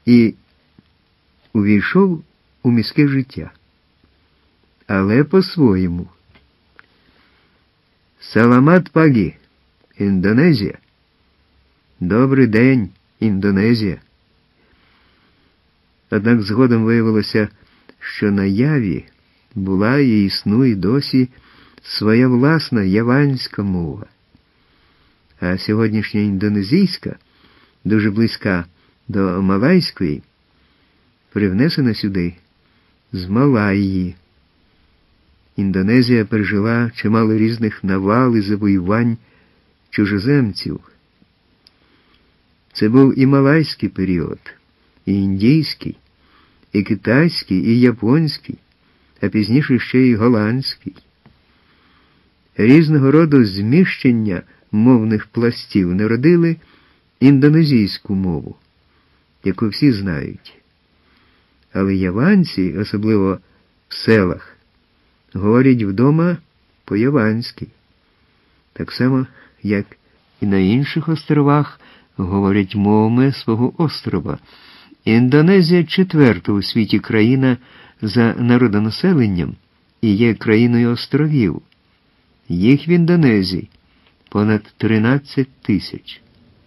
і увійшов у міське життя. Але по-своєму. Саламат пагі, Індонезія. Добрий день, Індонезія. Однак згодом виявилося, що на Яві була і існує досі своя власна яванська мова. А сьогоднішня індонезійська, дуже близька до малайської, привнесена сюди з Малайї. Індонезія пережила чимало різних навал і завоювань чужоземців. Це був і малайський період, і індійський, і китайський, і японський, а пізніше ще й голландський. Різного роду зміщення мовних пластів народили індонезійську мову, яку всі знають. Але яванці, особливо в селах, говорять вдома по-яванськи. Так само, як і на інших островах говорять мовами свого острова. Індонезія – 4-та у світі країна за народонаселенням і є країною островів. Їх в Індонезії понад 13 тисяч.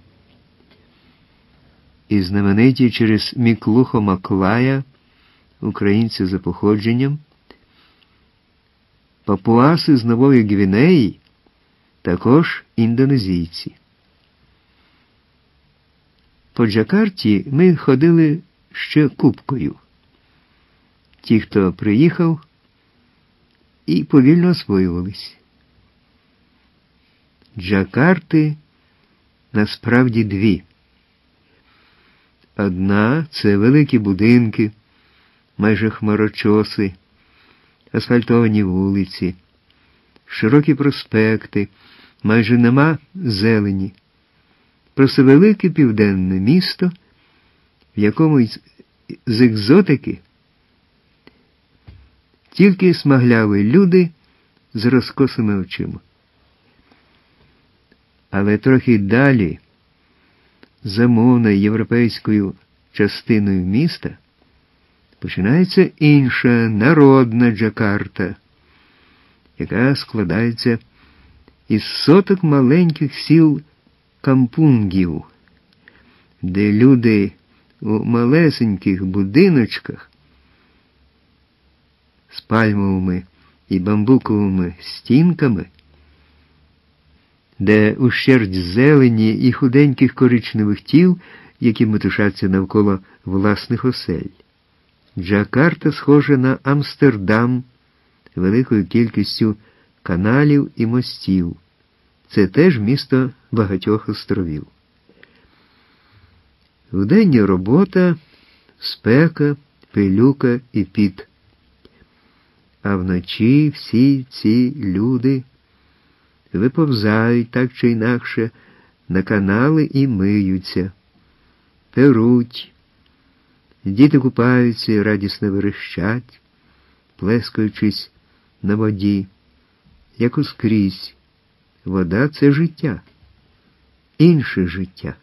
І знамениті через Міклухо Маклая, українці за походженням, папуаси з Нової Гвінеї також індонезійці. По Джакарті ми ходили ще купкою. Ті, хто приїхав, і повільно освоювались. Джакарти насправді дві. Одна – це великі будинки, майже хмарочоси, асфальтовані вулиці, широкі проспекти, майже нема зелені. Просто велике південне місто, в якому з екзотики тільки смагляві люди з розкосими очима. Але трохи далі, за мовною європейською частиною міста, починається інша народна Джакарта, яка складається із соток маленьких сіл кампунгів, де люди у малесеньких будиночках з пальмовими і бамбуковими стінками, де ущерть зелені і худеньких коричневих тіл, які метушаться навколо власних осель. Джакарта схожа на Амстердам великою кількістю каналів і мостів. Це теж місто багатьох островів. Вдень робота, спека, пилюка і піт. А вночі всі ці люди виповзають так чи інакше на канали і миються, перуть. Діти купаються і радісно верещать, плескаючись на воді, як ускрізь. Вода – це життя, інше життя.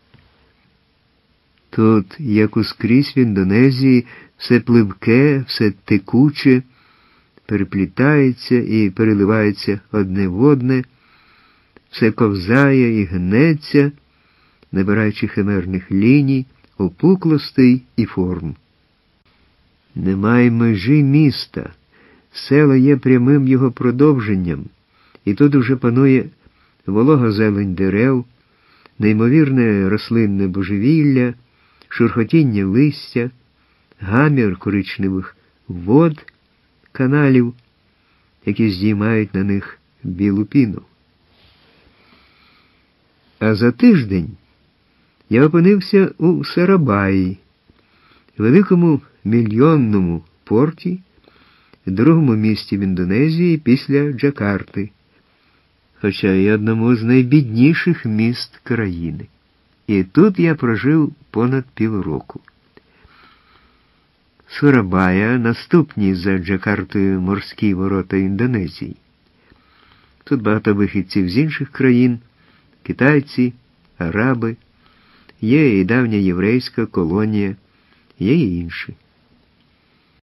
Тут, як ускрізь в Індонезії, все пливке, все текуче, переплітається і переливається одне в одне, все ковзає і гнеться, набираючи химерних ліній, опуклостей і форм. Немає межі міста, село є прямим його продовженням, і тут уже панує волога зелень дерев, неймовірне рослинне божевілля, шурхотіння листя, гамір коричневих вод, каналів, які здіймають на них білу піну. А за тиждень я опинився у Сарабаї, великому мільйонному порті, другому місті в Індонезії після Джакарти, хоча й одному з найбідніших міст країни. І тут я прожив понад півроку. Сурабая – наступні за Джакартою морські ворота Індонезії. Тут багато вихідців з інших країн, китайці, араби, Є і давня єврейська колонія, є і інші.